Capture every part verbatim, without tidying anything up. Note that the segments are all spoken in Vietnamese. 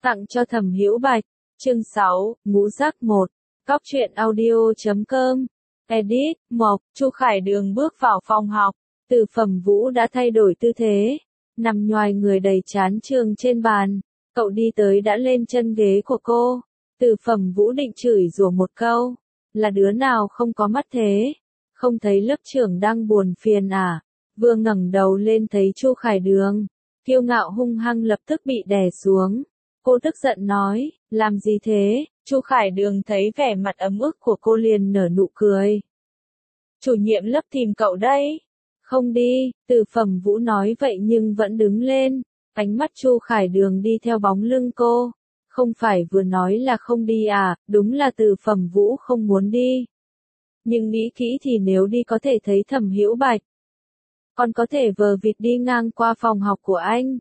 Tặng cho Thẩm Hữu Bạch. Chương sáu, Ngũ Giác một. Cóc truyện audio chấm com. Edit, Mộc, Chu Khải Đường bước vào phòng học. Từ Phẩm Vũ đã thay đổi tư thế, nằm nhoài người đầy chán trường trên bàn. Cậu đi tới đã lên chân ghế của cô. Từ Phẩm Vũ định chửi rủa một câu. Là đứa nào không có mắt thế? Không thấy lớp trưởng đang buồn phiền à? Vừa ngẩng đầu lên thấy Chu Khải Đường. Kiêu ngạo hung hăng lập tức bị đè xuống. Cô tức giận nói, làm gì thế? Chu Khải Đường thấy vẻ mặt ấm ức của cô liền nở nụ cười. Chủ nhiệm lớp tìm cậu đây. Không đi, Từ Phẩm Vũ nói vậy nhưng vẫn đứng lên. Ánh mắt Chu Khải Đường đi theo bóng lưng cô. Không phải vừa nói là không đi à, đúng là Từ Phẩm Vũ không muốn đi. Nhưng nghĩ kỹ thì nếu đi có thể thấy Thẩm Hữu Bạch. Còn có thể vờ vịt đi ngang qua phòng học của anh.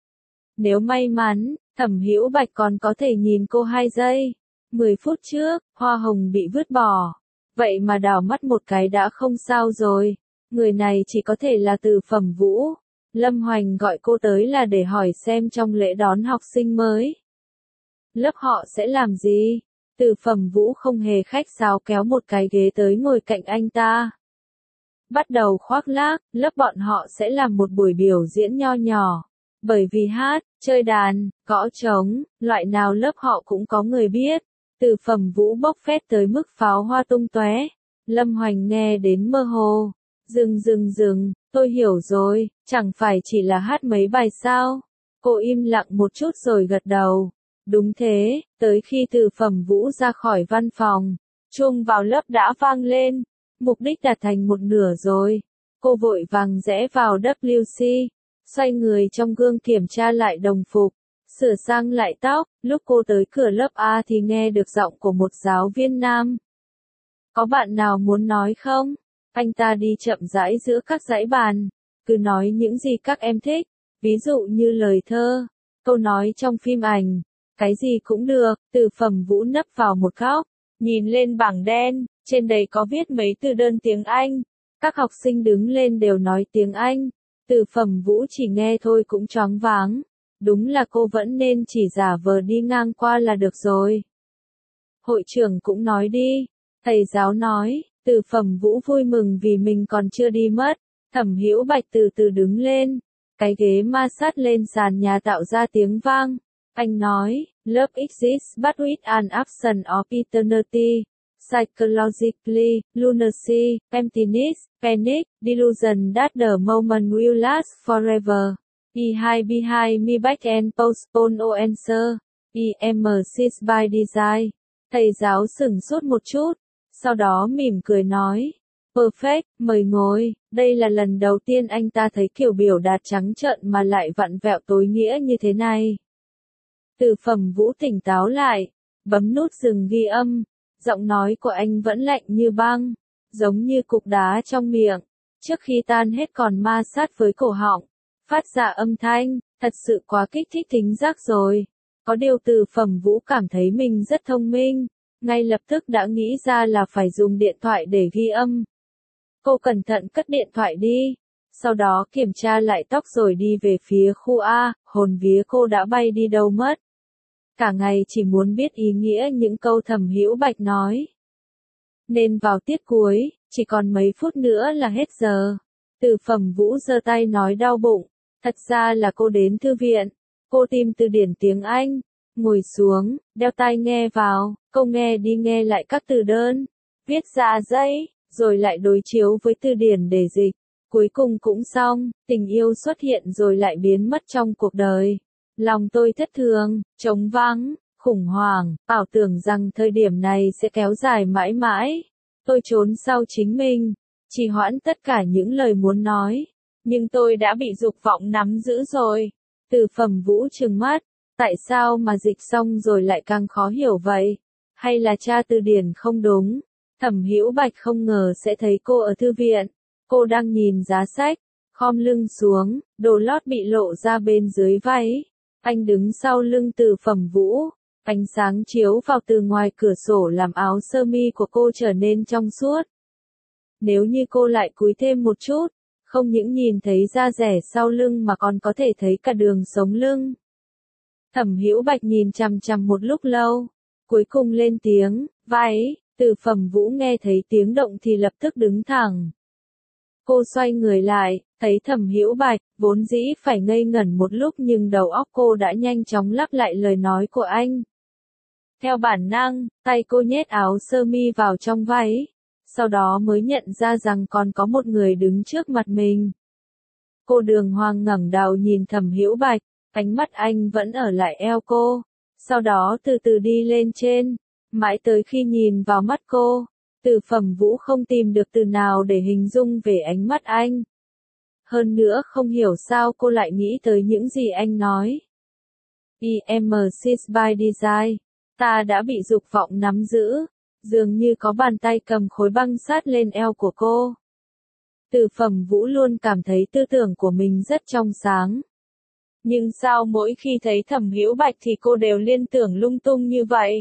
Nếu may mắn, Thẩm Hữu Bạch còn có thể nhìn cô hai giây. Mười phút trước, hoa hồng bị vứt bỏ. Vậy mà đảo mắt một cái đã không sao rồi. Người này chỉ có thể là Từ Phẩm Vũ. Lâm Hoành gọi cô tới là để hỏi xem trong lễ đón học sinh mới. Lớp họ sẽ làm gì? Từ Phẩm Vũ không hề khách sáo kéo một cái ghế tới ngồi cạnh anh ta. Bắt đầu khoác lác, lớp bọn họ sẽ làm một buổi biểu diễn nho nhỏ. Bởi vì hát, chơi đàn, gõ trống, loại nào lớp họ cũng có người biết. Từ Phẩm Vũ bốc phét tới mức pháo hoa tung tóe. Lâm Hoành nghe đến mơ hồ. Dừng dừng dừng, tôi hiểu rồi, chẳng phải chỉ là hát mấy bài sao? Cô im lặng một chút rồi gật đầu. Đúng thế, tới khi Từ Phẩm Vũ ra khỏi văn phòng, chuông vào lớp đã vang lên. Mục đích đạt thành một nửa rồi. Cô vội vàng rẽ vào W C, xoay người trong gương kiểm tra lại đồng phục, sửa sang lại tóc. Lúc cô tới cửa lớp A thì nghe được giọng của một giáo viên nam. Có bạn nào muốn nói không? Anh ta đi chậm rãi giữa các dãy bàn, cứ nói những gì các em thích, ví dụ như lời thơ, câu nói trong phim ảnh, cái gì cũng được. Từ Phẩm Vũ nấp vào một góc, nhìn lên bảng đen, trên đây có viết mấy từ đơn tiếng Anh. Các học sinh đứng lên đều nói tiếng Anh. Từ Phẩm Vũ chỉ nghe thôi cũng choáng váng. Đúng là cô vẫn nên chỉ giả vờ đi ngang qua là được rồi. Hội trưởng cũng nói đi. Thầy giáo nói. Từ Phẩm Vũ vui mừng vì mình còn chưa đi mất. Thẩm Hữu Bạch từ từ đứng lên. Cái ghế ma sát lên sàn nhà tạo ra tiếng vang. Anh nói, love exists but with an absence of eternity. Psychologically, lunacy, emptiness, panic, delusion that the moment will last forever. E hai behind me back and postpone no answer. E M six by design. Thầy giáo sửng sốt một chút. Sau đó mỉm cười nói, perfect, mời ngồi. Đây là lần đầu tiên anh ta thấy kiểu biểu đạt trắng trợn mà lại vặn vẹo tối nghĩa như thế này. Từ Phẩm Vũ tỉnh táo lại, bấm nút dừng ghi âm. Giọng nói của anh vẫn lạnh như băng, giống như cục đá trong miệng. Trước khi tan hết còn ma sát với cổ họng, phát ra âm thanh, thật sự quá kích thích thính giác rồi. Có điều Từ Phẩm Vũ cảm thấy mình rất thông minh. Ngay lập tức đã nghĩ ra là phải dùng điện thoại để ghi âm. Cô cẩn thận cất điện thoại đi. Sau đó kiểm tra lại tóc rồi đi về phía khu A, hồn vía cô đã bay đi đâu mất. Cả ngày chỉ muốn biết ý nghĩa những câu Thẩm Hữu Bạch nói. Nên vào tiết cuối, chỉ còn mấy phút nữa là hết giờ. Từ Phẩm Vũ giơ tay nói đau bụng. Thật ra là cô đến thư viện. Cô tìm từ điển tiếng Anh. Ngồi xuống, đeo tai nghe vào, cô nghe đi nghe lại các từ đơn, viết ra giấy, rồi lại đối chiếu với từ điển để dịch. Cuối cùng cũng xong, tình yêu xuất hiện rồi lại biến mất trong cuộc đời. Lòng tôi thất thường, trống vắng, khủng hoảng, ảo tưởng rằng thời điểm này sẽ kéo dài mãi mãi. Tôi trốn sau chính mình, trì hoãn tất cả những lời muốn nói. Nhưng tôi đã bị dục vọng nắm giữ rồi. Từ Phẩm Vũ trừng mắt. Tại sao mà dịch xong rồi lại càng khó hiểu vậy? Hay là tra từ điển không đúng? Thẩm Hữu Bạch không ngờ sẽ thấy cô ở thư viện. Cô đang nhìn giá sách, khom lưng xuống, đồ lót bị lộ ra bên dưới váy. Anh đứng sau lưng Từ Phẩm Vũ. Ánh sáng chiếu vào từ ngoài cửa sổ làm áo sơ mi của cô trở nên trong suốt. Nếu như cô lại cúi thêm một chút, không những nhìn thấy da rẻ sau lưng mà còn có thể thấy cả đường sống lưng. Thẩm Hữu Bạch nhìn chằm chằm một lúc lâu, cuối cùng lên tiếng, váy. Từ Phẩm Vũ nghe thấy tiếng động thì lập tức đứng thẳng. Cô xoay người lại, thấy Thẩm Hữu Bạch, vốn dĩ phải ngây ngẩn một lúc nhưng đầu óc cô đã nhanh chóng lắp lại lời nói của anh. Theo bản năng, tay cô nhét áo sơ mi vào trong váy, sau đó mới nhận ra rằng còn có một người đứng trước mặt mình. Cô đường hoàng ngẩng đầu nhìn Thẩm Hữu Bạch, ánh mắt anh vẫn ở lại eo cô, sau đó từ từ đi lên trên, mãi tới khi nhìn vào mắt cô, Từ Phẩm Vũ không tìm được từ nào để hình dung về ánh mắt anh. Hơn nữa không hiểu sao cô lại nghĩ tới những gì anh nói. i em six by design, ta đã bị dục vọng nắm giữ, dường như có bàn tay cầm khối băng sát lên eo của cô. Từ Phẩm Vũ luôn cảm thấy tư tưởng của mình rất trong sáng. Nhưng sao mỗi khi thấy Thẩm Hữu Bạch thì cô đều liên tưởng lung tung như vậy?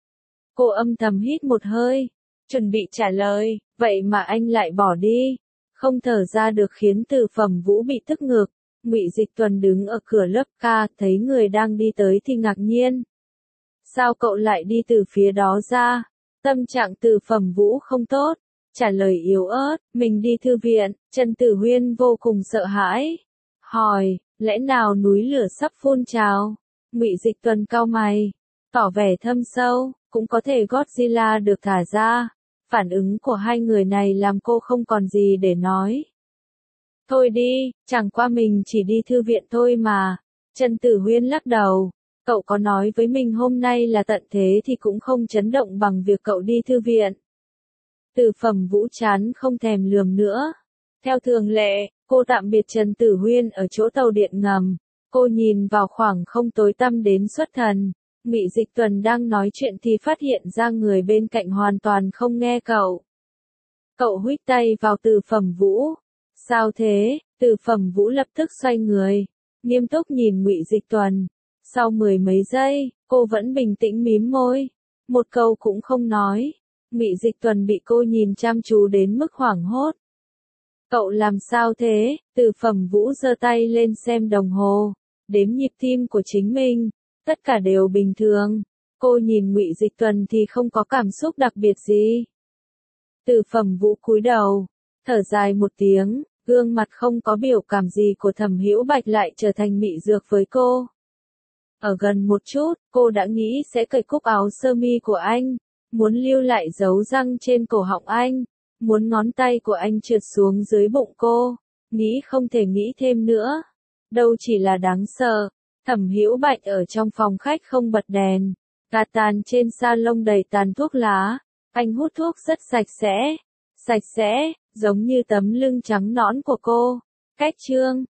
Cô âm thầm hít một hơi, chuẩn bị trả lời, vậy mà anh lại bỏ đi, không thở ra được khiến Từ Phẩm Vũ bị tức ngực. Ngụy Dịch Tuần đứng ở cửa lớp ca, thấy người đang đi tới thì ngạc nhiên. Sao cậu lại đi từ phía đó ra? Tâm trạng Từ Phẩm Vũ không tốt, trả lời yếu ớt, mình đi thư viện. Trần Tử Huyên vô cùng sợ hãi, hỏi, lẽ nào núi lửa sắp phun trào? Ngụy Dịch Tuần cau mày, tỏ vẻ thâm sâu, cũng có thể Godzilla được thả ra. Phản ứng của hai người này làm cô không còn gì để nói. Thôi đi, chẳng qua mình chỉ đi thư viện thôi mà. Trần Tử Huyên lắc đầu, cậu có nói với mình hôm nay là tận thế thì cũng không chấn động bằng việc cậu đi thư viện. Từ Phẩm Vũ chán không thèm lườm nữa. Theo thường lệ, cô tạm biệt Trần Tử Huyên ở chỗ tàu điện ngầm. Cô nhìn vào khoảng không tối tăm đến xuất thần. Ngụy Dịch Tuần đang nói chuyện thì phát hiện ra người bên cạnh hoàn toàn không nghe cậu. Cậu huých tay vào Từ Phẩm Vũ. Sao thế? Từ Phẩm Vũ lập tức xoay người, nghiêm túc nhìn Ngụy Dịch Tuần. Sau mười mấy giây, cô vẫn bình tĩnh mím môi, một câu cũng không nói. Ngụy Dịch Tuần bị cô nhìn chăm chú đến mức hoảng hốt. Cậu làm sao thế? Từ Phẩm Vũ giơ tay lên xem đồng hồ, đếm nhịp tim của chính mình, tất cả đều bình thường. Cô nhìn Ngụy Dịch Tuần thì không có cảm xúc đặc biệt gì. Từ Phẩm Vũ cúi đầu, thở dài một tiếng, gương mặt không có biểu cảm gì của Thẩm Hữu Bạch lại trở thành mị dược với cô. Ở gần một chút, cô đã nghĩ sẽ cởi cúc áo sơ mi của anh, muốn lưu lại dấu răng trên cổ họng anh, muốn ngón tay của anh trượt xuống dưới bụng cô, nghĩ không thể nghĩ thêm nữa. Đâu chỉ là đáng sợ. Thẩm Hữu Bạch ở trong phòng khách không bật đèn, gạt tàn trên sa lông đầy tàn thuốc lá, anh hút thuốc rất sạch sẽ, sạch sẽ, giống như tấm lưng trắng nõn của cô. Cách chương